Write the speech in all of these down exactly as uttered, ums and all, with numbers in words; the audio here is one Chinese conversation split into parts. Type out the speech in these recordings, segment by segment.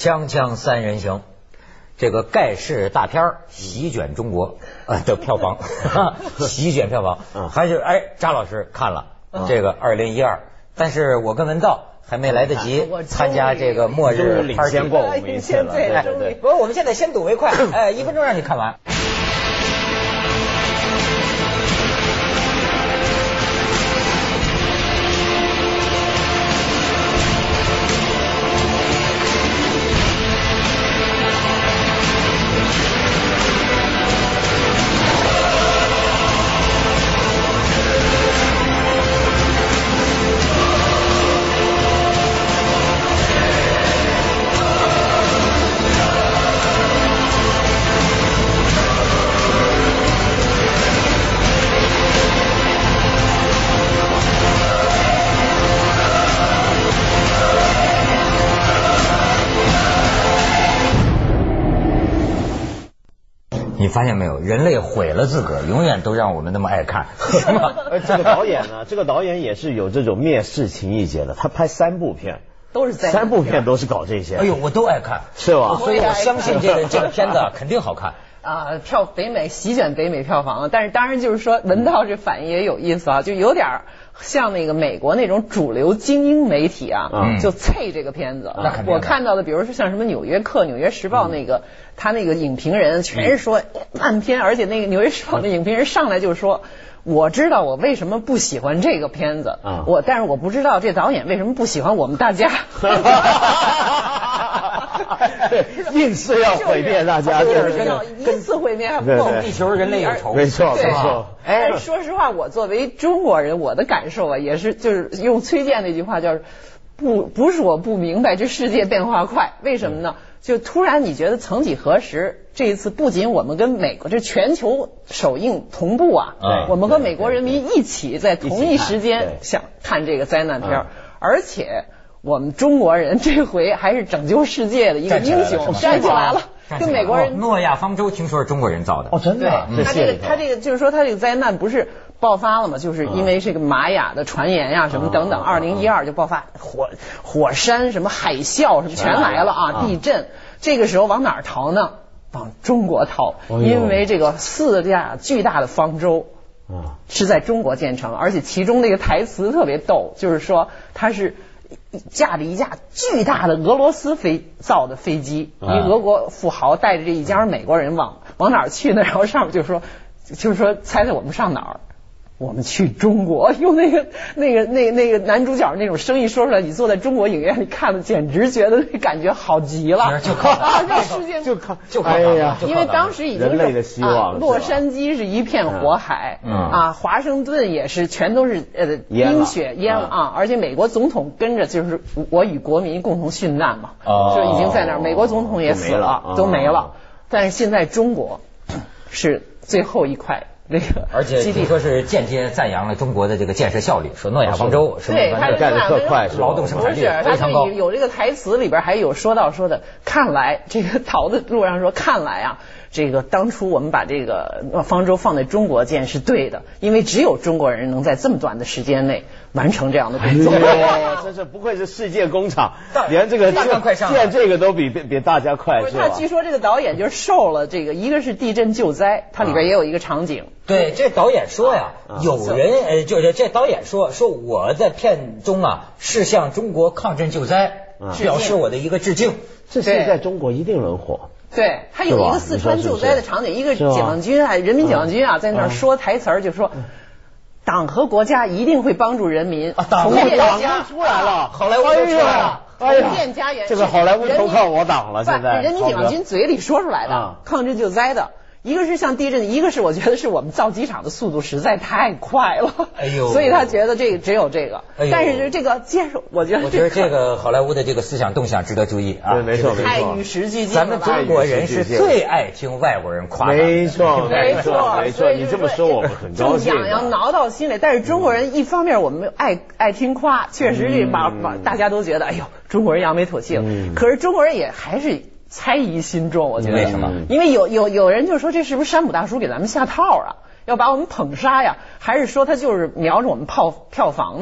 锵锵三人行，这个盖世大片儿席卷中国呃的票房，席卷票房，还是哎，扎老师看了这个二零一二，但是我跟文道还没来得及参加这个末日 party， 先过我们一次了，对对对。 不过我们现在先睹为快，哎，一分钟让你看完。你发现没有，人类毁了自个儿，永远都让我们那么爱看，是吗？ 而这个导演呢，这个导演也是有这种蔑视情意结的，他拍三部片， 都是在三部片都是搞这些。 哎呦，我都爱看， 是吧？ 所以我相信这个这个片子肯定好看。 啊，票北美席卷北美票房，但是当然就是说，文道这反应也有意思啊，就有点像那个美国那种主流精英媒体啊，嗯、就蹭这个片子。 那肯定。 我看到的，比如说像什么《纽约客》《纽约时报》那个，嗯、他那个影评人全是说烂片，而且那个《纽约时报》的影评人上来就说。我知道我为什么不喜欢这个片子，嗯、我但是我不知道这导演为什么不喜欢我们大家。 硬是要毁灭大家， 对不对？一次毁灭还不够， 地球人类有仇。 没错，没错。 哎，说实话，我作为中国人，我的感受啊，也是就是用崔健那句话叫不不是我不明白，这世界变化快，为什么呢？就突然你觉得曾几何时，这一次不仅我们跟美国这全球首映同步啊，嗯、我们和美国人民一起在同一时间想看这个灾难片，嗯、而且我们中国人这回还是拯救世界的一个英雄，站起来了。跟美国人， 诺亚方舟听说是中国人造的哦，真的。 对，他这个他这个就是说他这个灾难不是爆发了吗？就是因为这个玛雅的传言呀、啊、什么等等，二零一二就爆发火火山什么海啸什么全来了啊，地震。这个时候往哪儿逃呢？往中国逃，因为这个四架巨大的方舟是在中国建成，而且其中那个台词特别逗，就是说它是。驾着一架巨大的俄罗斯飞造的飞机，一俄国富豪带着这一家美国人往往哪儿去呢？然后上面就说，就是说，猜猜我们上哪儿？我们去中国。用那个那个那个那个男主角那种声音说出来，你坐在中国影院里看的，简直觉得感觉好极了。 就靠啊，这世界就靠就靠哎呀， 因为当时已经人类的希望了。 洛杉矶是一片火海，嗯啊，华盛顿也是全都是呃冰雪淹了啊，而且美国总统跟着就是我与国民共同殉难嘛，就已经在那儿，美国总统也死了，都没了。但是现在中国是最后一块。那个， 而且据说是间接赞扬了中国的这个建设效率，说诺亚方舟是对，他盖的特快， 劳动生产率非常高。 有这个台词里边还有说到说的，看来这个逃的路上说，看来啊，这个当初我们把这个方舟放在中国建是对的，因为只有中国人能在这么短的时间内完成这样的工作。 哎，真是不愧是世界工厂，连这个建这个都比比大家快。 他据说这个导演就是受了这个，一个是地震救灾，它里边也有一个场景。 对，这导演说呀，有人呃，就是这导演说说我在片中啊是向中国抗震救灾表示我的一个致敬。 这是在中国一定能火。 对，他有一个四川救灾的场景，一个解放军啊，人民解放军啊，在那儿说台词儿，就说党和国家一定会帮助人民重建家。 出来了， 好莱坞都出来了， 重建家园。 这个好莱坞投靠我党了，现在人民解放军嘴里说出来的抗震救灾的。一个是像地震，一个是我觉得是我们造机场的速度实在太快了，哎呦，所以他觉得这个只有这个，哎、但是这个接受，我觉得我觉得这个好莱坞的这个思想动向值得注意啊， 对，没错没错， 太与时俱进。 咱们中国人是最爱听外国人夸的， 没错没错没错，你这么说我们很高兴， 痒痒挠到心里。但是中国人一方面我们爱爱听夸，确实这把把大家都觉得哎呦中国人扬眉吐气了，嗯、可是中国人也还是。猜疑心重，我觉得为什么？ 因为有有有人就说这是不是山姆大叔给咱们下套啊？要把我们捧杀呀？还是说他就是瞄着我们炮票房呢？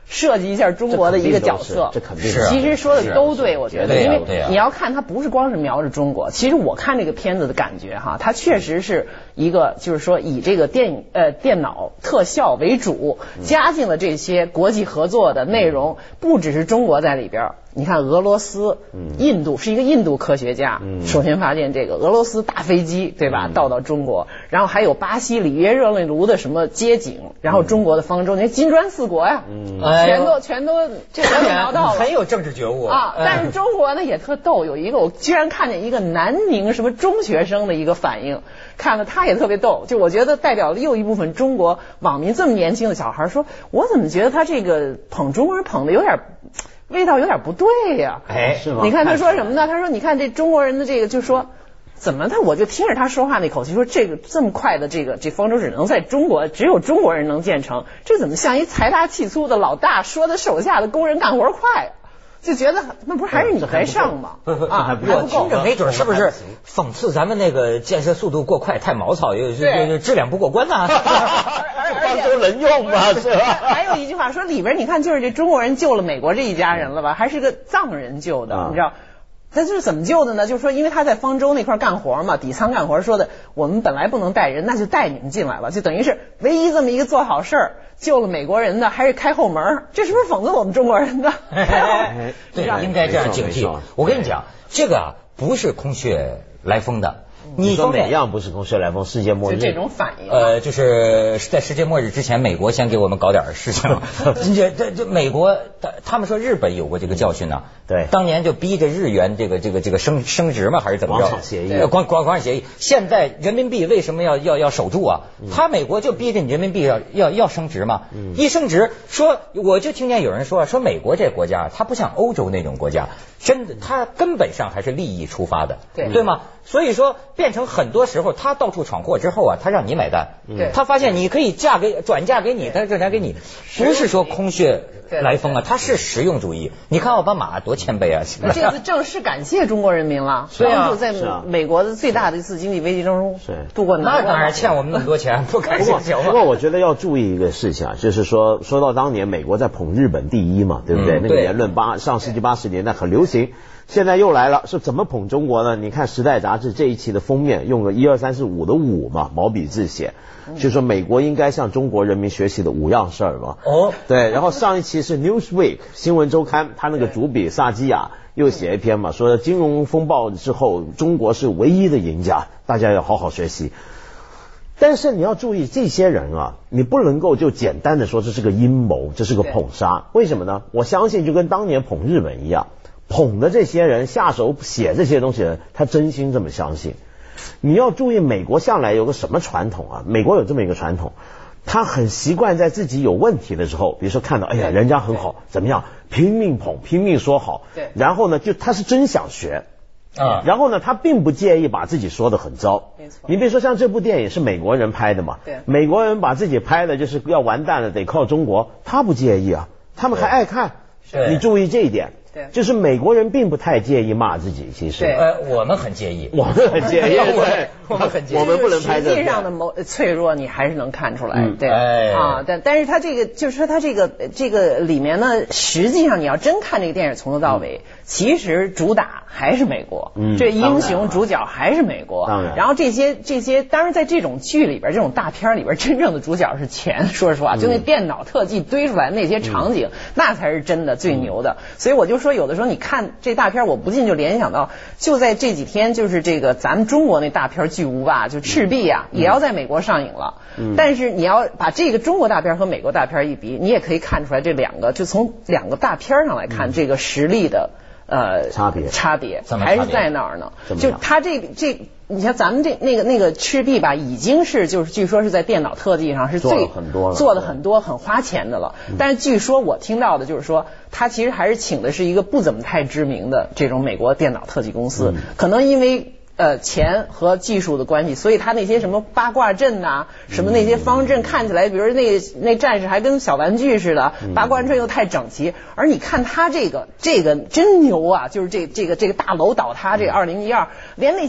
设计一下中国的一个角色， 这肯定是， 其实说的都对，我觉得，因为你要看它不是光是瞄着中国，其实我看这个片子的感觉哈，它确实是一个就是说以这个电影呃电脑特效为主，加进了这些国际合作的内容，不只是中国在里边。你看俄罗斯、印度是一个印度科学家，首先发现这个俄罗斯大飞机，对吧？到到中国，然后还有巴西里约热内卢的什么街景，然后中国的方舟，你看金砖四国呀，全都全都这全都聊到了， 很有政治觉悟啊。但是中国呢也特逗，有一个我居然看见一个南宁什么中学生的一个反应，看了他也特别逗，就我觉得代表了又一部分中国网民这么年轻的小孩说，我怎么觉得他这个捧中国人捧的有点。味道有点不对呀、 啊，哎， 是吗？ 你看他说什么呢？他说：“你看这中国人的这个，就说怎么他我就听着他说话那口气，说这个这么快的这个这方舟只能在中国，只有中国人能建成，这怎么像一财大气粗的老大说的手下的工人干活快？”就觉得那不是还是你来上吗？ 啊，还不够。听着没准是不是讽刺咱们那个建设速度过快，太毛糙，又质量不过关呐？ 方舟能用吗？是吧？ 还有一句话说里边你看就是这中国人救了美国这一家人了吧？还是个藏人救的，你知道？他是怎么救的呢？就是说，因为他在方舟那块干活嘛，底舱干活，说的我们本来不能带人，那就带你们进来了，就等于是唯一这么一个做好事儿，救了美国人的，还是开后门，这是不是讽刺我们中国人的？ 对，应该这样警惕。我跟你讲，这个啊不是空穴来风的。 你说哪样不是空穴来风？世界末日就这种反应。 呃，就是在世界末日之前，美国先给我们搞点事情。这这这，美国他们说日本有过这个教训呢、啊。 对， 当年就逼着日元这个这个这个升升值嘛，还是怎么着？ 广场协议， 广广广场协议。现在人民币为什么要要要守住啊？嗯、他美国就逼着你人民币要要要升值嘛。嗯、一升值，说我就听见有人说说美国这国家，它不像欧洲那种国家，真的，它根本上还是利益出发的， 对对吗？所以说变成很多时候他到处闯祸之后啊，他让你买单， 对， 他发现你可以嫁给转嫁给你，他挣钱给你，不是说空穴来风啊，他是实用主义。你看奥巴马多谦卑啊！ 这次正式感谢中国人民了，帮助在美国的最大的一次经济危机中度过难关。 那当然欠我们那么多钱，不感谢行吗？ 不过我觉得要注意一个事情啊，就是说说到当年美国在捧日本第一嘛，对不对？ 嗯、 那个言论八上世纪八十年代很流行。现在又来了，是怎么捧中国呢？你看《时代》杂志这一期的封面用个一二三四五的五嘛，毛笔字写，就说美国应该向中国人民学习的五样事儿嘛。 哦， 对，然后上一期是 Newsweek 新闻周刊，他那个主笔萨基亚又写一篇嘛，说金融风暴之后，中国是唯一的赢家，大家要好好学习。但是你要注意，这些人啊，你不能够就简单的说这是个阴谋，这是个捧杀。为什么呢？我相信就跟当年捧日本一样。捧的这些人下手写这些东西的人，他真心这么相信。你要注意，美国向来有个什么传统啊？美国有这么一个传统，他很习惯在自己有问题的时候，比如说看到哎呀人家很好，怎么样，拼命捧，拼命说好， 对， 然后呢，就他是真想学啊， 然后呢，他并不介意把自己说的很糟。 没错， 你比如说像这部电影是美国人拍的嘛， 对， 美国人把自己拍的就是要完蛋了，得靠中国，他不介意啊，他们还爱看。你注意这一点。 对， 就是美国人并不太介意骂自己，其实对， 呃，我们很介意， 我们很介意，对， 我们很介意， 我们不能拍这个。 实际上的某脆弱，你还是能看出来， 嗯、 对、 哎、 啊，但但是他这个就是说他这个这个里面呢，实际上你要真看这个电影从头到尾，嗯、其实主打还是美国， 嗯， 这英雄主角还是美国， 当然， 然后这些这些，当然在这种剧里边，这种大片里边，真正的主角是钱，说实话，就那电脑特技堆出来那些场景，嗯、那才是真的最牛的。所以我就说，有的时候你看这大片，我不禁就联想到，就在这几天，就是这个咱们中国那大片巨无霸，就赤壁啊，嗯、也要在美国上映了。嗯，但是你要把这个中国大片和美国大片一比，你也可以看出来这两个，就从两个大片上来看，嗯、这个实力的呃差别差别还是在那儿呢。就他这这。你像咱们这那个那个赤壁吧，已经是就是据说是在电脑特技上是最做了很多了， 做了很多很花钱的了。嗯、但是据说我听到的就是说，他其实还是请的是一个不怎么太知名的这种美国电脑特技公司，嗯、可能因为呃钱和技术的关系，所以他那些什么八卦阵呐、啊，什么那些方阵看起来，比如那那战士还跟小玩具似的，八卦阵又太整齐。而你看他这个这个真牛啊，就是这这个这个大楼倒塌这二零一二，连那些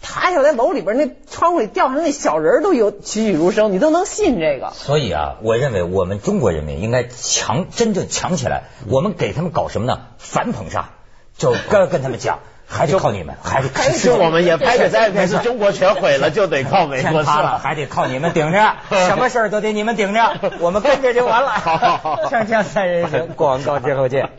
爬下来楼里边那窗户里掉下来那小人都有栩栩如生，你都能信这个。 所以啊，我认为我们中国人民应该强，真正强起来。我们给他们搞什么呢？反捧杀，就该跟他们讲。还得靠你们，还得还是我们也拍的这片是中国全毁了，就得靠美国塌了，还得靠你们顶着，什么事儿都得你们顶着，我们跟着就完了。 好好好， 锵锵三人行，广告之后见。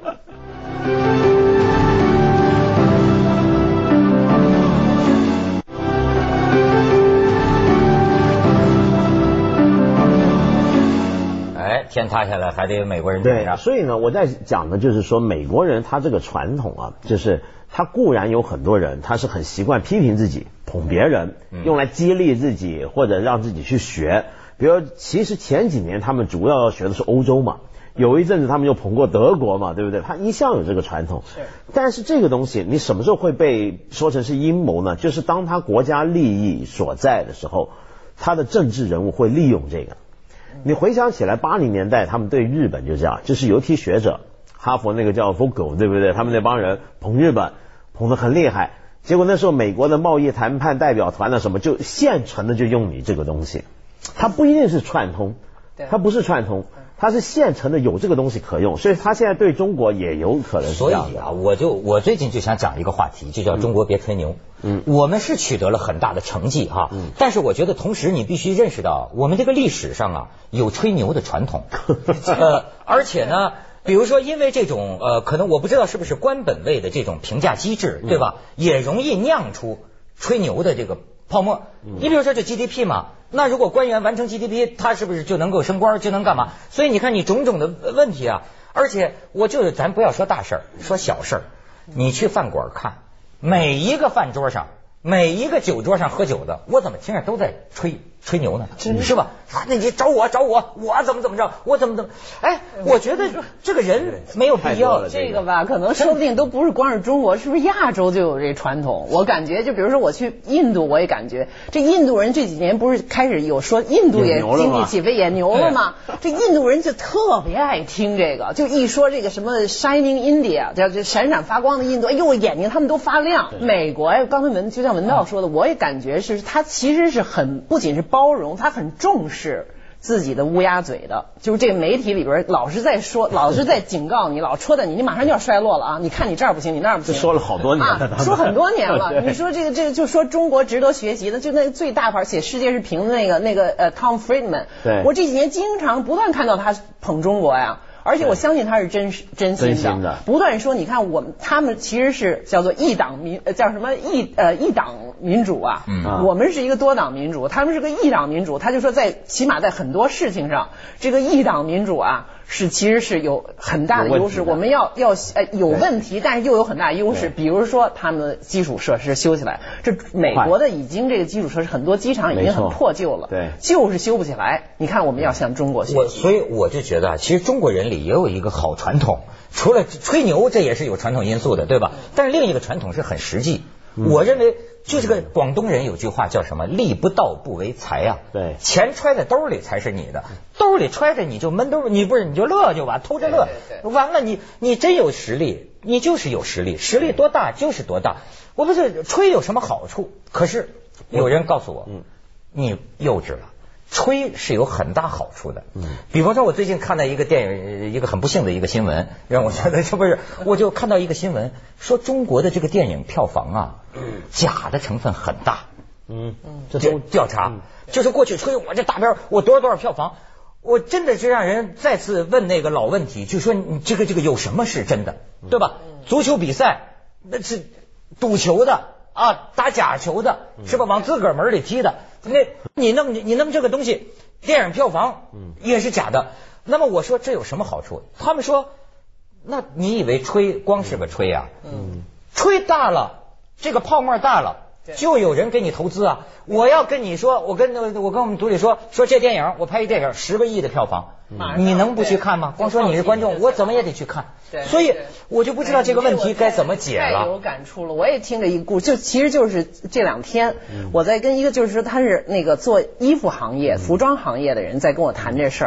哎，天塌下来还得有美国人顶着。 对，所以呢，我在讲的就是说，美国人他这个传统啊，就是他固然有很多人，他是很习惯批评自己、捧别人，用来激励自己或者让自己去学。比如，其实前几年他们主要要学的是欧洲嘛，有一阵子他们又捧过德国嘛，对不对？他一向有这个传统。 是。 但是这个东西，你什么时候会被说成是阴谋呢？就是当他国家利益所在的时候，他的政治人物会利用这个。你回想起来，八零年代他们对日本就这样，就是有一批学者，哈佛那个叫 Vogel， 对不对？他们那帮人捧日本，捧得很厉害。结果那时候美国的贸易谈判代表团啊什么，就现成的就用你这个东西，它不一定是串通，它不是串通，它是现成的有这个东西可用，所以他现在对中国也有可能是这样的。 所以啊，我就我最近就想讲一个话题，就叫中国别吹牛。嗯，我们是取得了很大的成绩哈，嗯，但是我觉得同时你必须认识到，我们这个历史上啊有吹牛的传统，呃，而且呢，比如说因为这种呃，可能我不知道是不是官本位的这种评价机制，对吧？也容易酿出吹牛的这个泡沫。你比如说这 G D P 嘛，那如果官员完成 G D P， 他是不是就能够升官，就能干嘛？所以你看你种种的问题啊，而且我就是咱不要说大事儿，说小事儿，你去饭馆看。每一个饭桌上，每一个酒桌上喝酒的，我怎么听着都在吹吹牛呢？是吧？那你找我找我，我怎么怎么着，我怎么怎么？哎，我觉得这个人没有必要。 这个吧，可能说不定都不是光是中国，是不是亚洲就有这传统？我感觉，就比如说我去印度，我也感觉这印度人这几年不是开始有说印度也经济起飞也牛了吗？这印度人就特别爱听这个，就一说这个什么 Shining India， 叫这闪闪发光的印度，哎呦，眼睛他们都发亮。美国哎，刚才文就像文道说的，我也感觉是他其实是很不仅是包容，他很重视自己的乌鸦嘴的，就是这个媒体里边老是在说，老是在警告你，老戳的你，你马上就要衰落了啊！你看你这儿不行，你那儿不行， 说了好多年了、 啊，说很多年了。你说这个这个就说中国值得学习的，就那最大牌写世界是平的那个那个呃 Tom Friedman， 对， 我这几年经常不断看到他捧中国呀。而且我相信他是真真心的， 心的不断说，你看我们他们其实是叫做一党民，呃叫什么一呃一党民主啊，嗯，我们是一个多党民主，他们是个一党民主，他就说在起码在很多事情上，这个一党民主啊是其实是有很大的优势，我们要要呃有问题，但是又有很大优势，比如说他们的基础设施修起来，这美国的已经这个基础设施很多机场已经很破旧了， 对， 就是修不起来。你看我们要向中国学习， 我所以我就觉得啊，其实中国人里也有一个好传统，除了吹牛，这也是有传统因素的，对吧？但是另一个传统是很实际。嗯、我认为就是个广东人有句话叫什么？力不到不为财啊。 对， 钱揣在兜里才是你的，兜里揣着你就闷兜，你不是你就乐就完，偷着乐。对对对，完了你你真有实力，你就是有实力，实力多大就是多大。我不是吹有什么好处？可是有人告诉我，嗯，你幼稚了。吹是有很大好处的，嗯，比方说，我最近看到一个电影，一个很不幸的一个新闻，让我觉得这不是，我就看到一个新闻，说中国的这个电影票房啊，嗯，假的成分很大，嗯嗯，这都调查，嗯、就是过去吹我这大片我多少多少票房，我真的是让人再次问那个老问题，就说你这个这个有什么是真的，对吧？足球比赛那是赌球的啊，打假球的，是吧？往自个儿门里踢的。那你弄你你弄这个东西，电影票房也是假的。那么我说这有什么好处？他们说，那你以为吹光是个吹啊？嗯，吹大了，这个泡沫大了，就有人给你投资啊。我要跟你说，我跟我跟我们组里说，说这电影我拍一电影十个亿的票房，你能不去看吗？光说你是观众，我怎么也得去看。所以我就不知道这个问题该怎么解了。 太有感触了，我也听着一个故事，就其实就是这两天我在跟一个就是说他是那个做衣服行业、服装行业的人在跟我谈这事儿。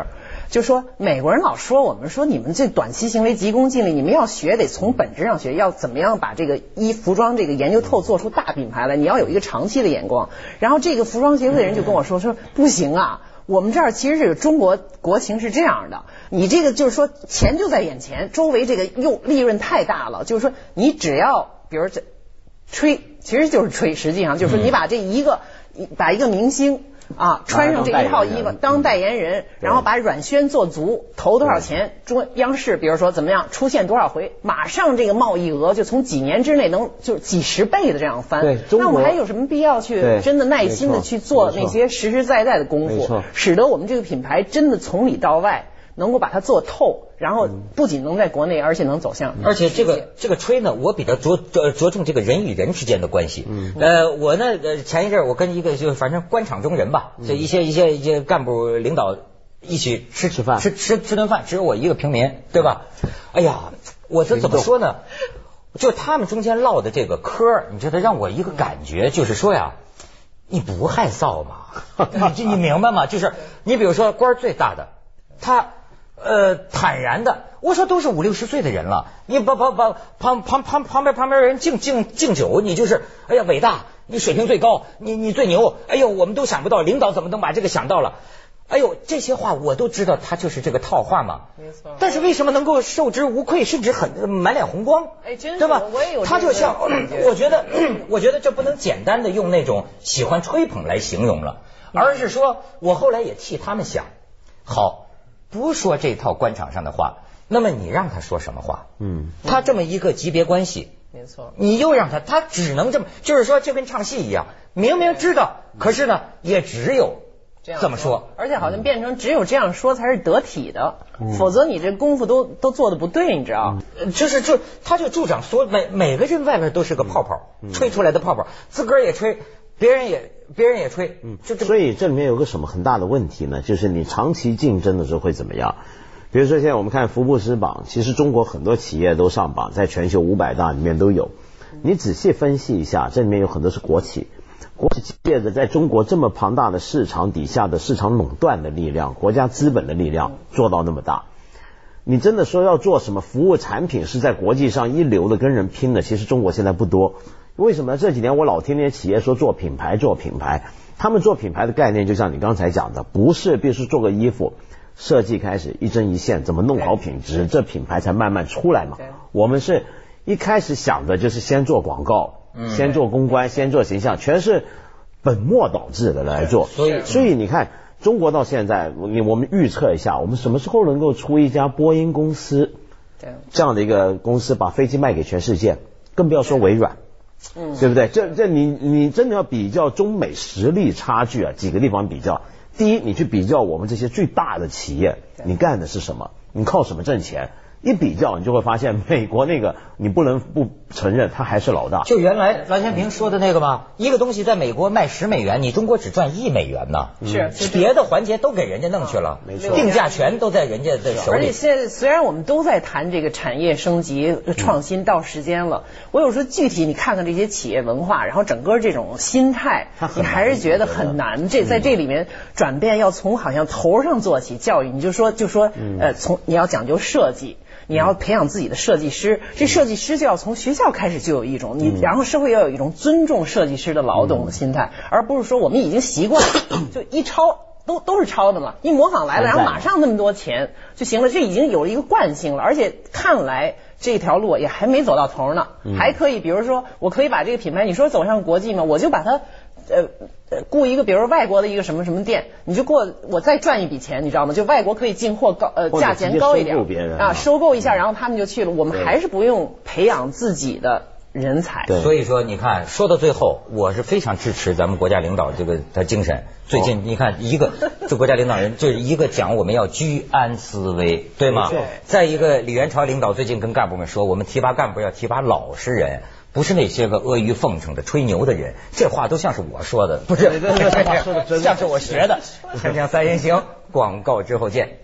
就说美国人老说我们说你们这短期行为急功近利，你们要学得从本质上学，要怎么样把这个衣服装这个研究透，做出大品牌来，你要有一个长期的眼光。然后这个服装协会的人就跟我说说不行啊，我们这儿其实是中国国情是这样的，你这个就是说钱就在眼前，周围这个又利润太大了，就是说你只要比如这吹，其实就是吹，实际上就是说你把这一个把一个明星啊，穿上这一套衣服当代言人，然后把软宣做足，投多少钱，中央视比如说怎么样出现多少回，马上这个贸易额就从几年之内能就几十倍的这样翻。 对， 那我们还有什么必要去真的耐心的去做那些实实在在的功夫，使得我们这个品牌真的从里到外能够把它做透，然后不仅能在国内，而且能走向。 而且这个这个吹呢，我比较着着着重这个人与人之间的关系。嗯，呃，我呢，呃，前一阵我跟一个就反正官场中人吧，就一些一些一些干部领导一起吃吃饭， 吃吃吃顿饭，只有我一个平民，对吧？哎呀，我这怎么说呢？就他们中间唠的这个嗑，你知道让我一个感觉就是说呀，你不害臊吗？你你明白吗？就是你比如说官最大的，他。呃，坦然的，我说都是五六十岁的人了，你把把把旁旁旁旁边旁边人敬敬敬酒，你就是哎呀伟大，你水平最高，你你最牛，哎呦我们都想不到，领导怎么能把这个想到了？哎呦这些话我都知道，他就是这个套话嘛。没错。但是为什么能够受之无愧，甚至很满脸红光？ 哎，真是， 对吧？ 我也有。 他就像，我觉得，我觉得这不能简单的用那种喜欢吹捧来形容了，而是说我后来也替他们想，好。不说这套官场上的话，那么你让他说什么话？嗯，他这么一个级别关系， 没错， 你又让他，他只能这么，就是说就跟唱戏一样，明明知道，可是呢，也只有这么说， 而且好像变成只有这样说才是得体的，嗯、否则你这功夫都都做的不对，你知道？ 嗯、就是就他就助长所每每个人外边都是个泡泡，嗯、吹出来的泡泡，自个儿也吹。别人也别人也吹， 嗯，就所以这里面有个什么很大的问题呢？就是你长期竞争的时候会怎么样？比如说现在我们看福布斯榜，其实中国很多企业都上榜，在全球五百大里面都有。你仔细分析一下，这里面有很多是国企，国企借着在中国这么庞大的市场底下的市场垄断的力量，国家资本的力量做到那么大。你真的说要做什么服务产品是在国际上一流的跟人拼的，其实中国现在不多。为什么这几年我老听那些企业说做品牌做品牌，他们做品牌的概念就像你刚才讲的，不是必须做个衣服设计开始一针一线怎么弄好品质，这品牌才慢慢出来嘛。我们是一开始想的就是先做广告，嗯、先做公关，先做形象，全是本末倒置的来做。所以所以你看中国到现在，你我们预测一下，我们什么时候能够出一家波音公司这样的一个公司把飞机卖给全世界，更不要说微软。嗯，对不对？这这你你真的要比较中美实力差距啊，几个地方比较。第一，你去比较我们这些最大的企业，你干的是什么？你靠什么挣钱？一比较，你就会发现美国那个你不能不承认，他还是老大。 就原来蓝先平说的那个嘛，一个东西在美国卖十美元，你中国只赚一美元呢。 是， 是别的环节都给人家弄去了，没错，定价权都在人家的手里。 而且现在虽然我们都在谈这个产业升级、创新到时间了，我有时候具体你看看这些企业文化，然后整个这种心态，你还是觉得很难。这在这里面转变要从好像头上做起，教育你就说就说呃，从你要讲究设计。你要培养自己的设计师，这设计师就要从学校开始就有一种你，然后社会要有一种尊重设计师的劳动的心态，而不是说我们已经习惯了，就一抄都都是抄的嘛，一模仿来了，然后马上那么多钱就行了，这已经有了一个惯性了，而且看来这条路也还没走到头呢，还可以，比如说我可以把这个品牌，你说走上国际嘛，我就把它。呃呃，雇一个比如说外国的一个什么什么店，你就过我再赚一笔钱，你知道吗？就外国可以进货高呃价钱高一点啊，收购一下，然后他们就去了。我们还是不用培养自己的人才。 所以说，你看说到最后，我是非常支持咱们国家领导这个的精神。最近你看一个这国家领导人就是一个讲我们要居安思危，对吗？再一个李元朝领导最近跟干部们说，我们提拔干部要提拔老实人。不是那些个阿谀奉承的吹牛的人，这话都像是我说的，不是，像是我学的。锵锵三人行，广告之后见。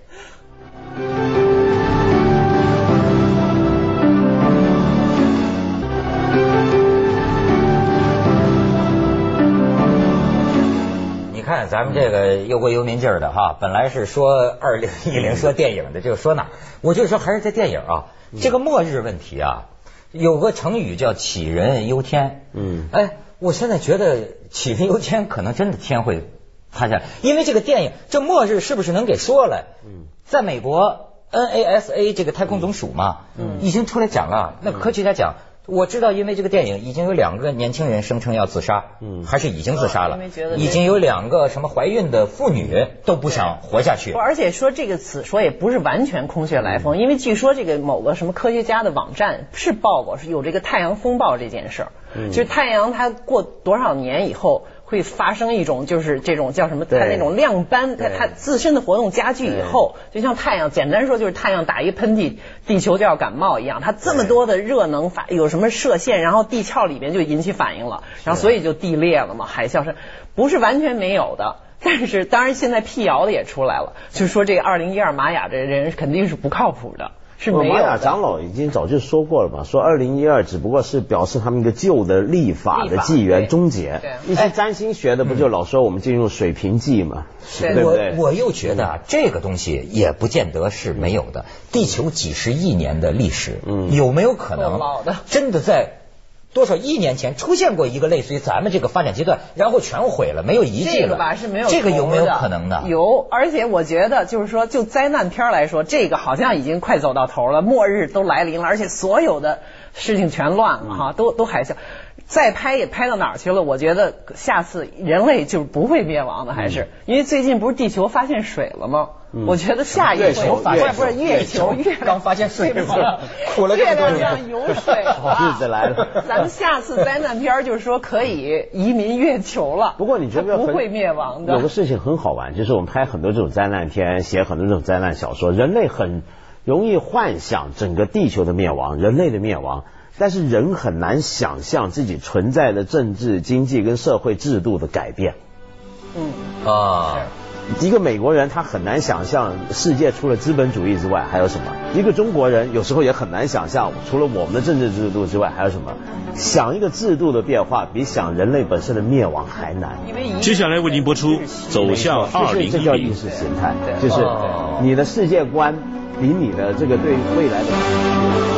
看咱们这个忧国忧民劲儿的哈，本来是说二零一零说电影的，就说哪儿，我就说还是在电影啊，这个末日问题啊，有个成语叫杞人忧天。嗯，哎，我现在觉得杞人忧天可能真的天会塌下来，因为这个电影这末日是不是能给说了？嗯，在美国 N A S A 这个太空总署嘛，嗯，已经出来讲了，那科学家讲。我知道，因为这个电影已经有两个年轻人声称要自杀，嗯，还是已经自杀了，已经有两个什么怀孕的妇女都不想活下去。 而且说这个词说也不是完全空穴来风，因为据说这个某个什么科学家的网站是报过是有这个太阳风暴这件事儿，嗯，就是太阳它过多少年以后会发生一种就是这种叫什么，它那种亮斑，它它自身的活动加剧以后，就像太阳，简单说就是太阳打一喷嚏，地球就要感冒一样，它这么多的热能发有什么射线，然后地壳里面就引起反应了，然后所以就地裂了嘛，海啸是不是完全没有的？但是当然现在辟谣的也出来了，就是说这个二零一二玛雅这人肯定是不靠谱的。是没有的。 玛雅长老已经早就说过了嘛，说二零一二只不过是表示他们一个旧的历法的纪元终结。一些占星学的不就老说我们进入水平纪嘛，对不对？ 我我又觉得啊，这个东西也不见得是没有的。地球几十亿年的历史，嗯，有没有可能真的在多少亿年前出现过一个类似于咱们这个发展阶段，然后全毁了，没有遗迹了？ 这个吧是没有， 这个有没有可能呢？ 有，而且我觉得就是说，就灾难片来说，这个好像已经快走到头了，末日都来临了，而且所有的事情全乱了哈，都都海啸。再拍也拍到哪儿去了？我觉得下次人类就不会灭亡的，还是、嗯、因为最近不是地球发现水了吗？嗯、我觉得下一回发现不是月球，月亮刚发现水了，苦了这么多年， 月亮上有水， 好日子来了。 咱们下次灾难片就是说可以移民月球了。 不过你觉得不会灭亡的？ 有个事情很好玩，就是我们拍很多这种灾难片，写很多这种灾难小说，人类很容易幻想整个地球的灭亡，人类的灭亡。但是人很难想象自己存在的政治、经济跟社会制度的改变。 嗯啊，一个美国人他很难想象世界除了资本主义之外还有什么。一个中国人有时候也很难想象除了我们的政治制度之外还有什么。想一个制度的变化比想人类本身的灭亡还难。 接下来为您播出《走向二零一零》， 这叫意识形态，就是你的世界观比你的这个对未来的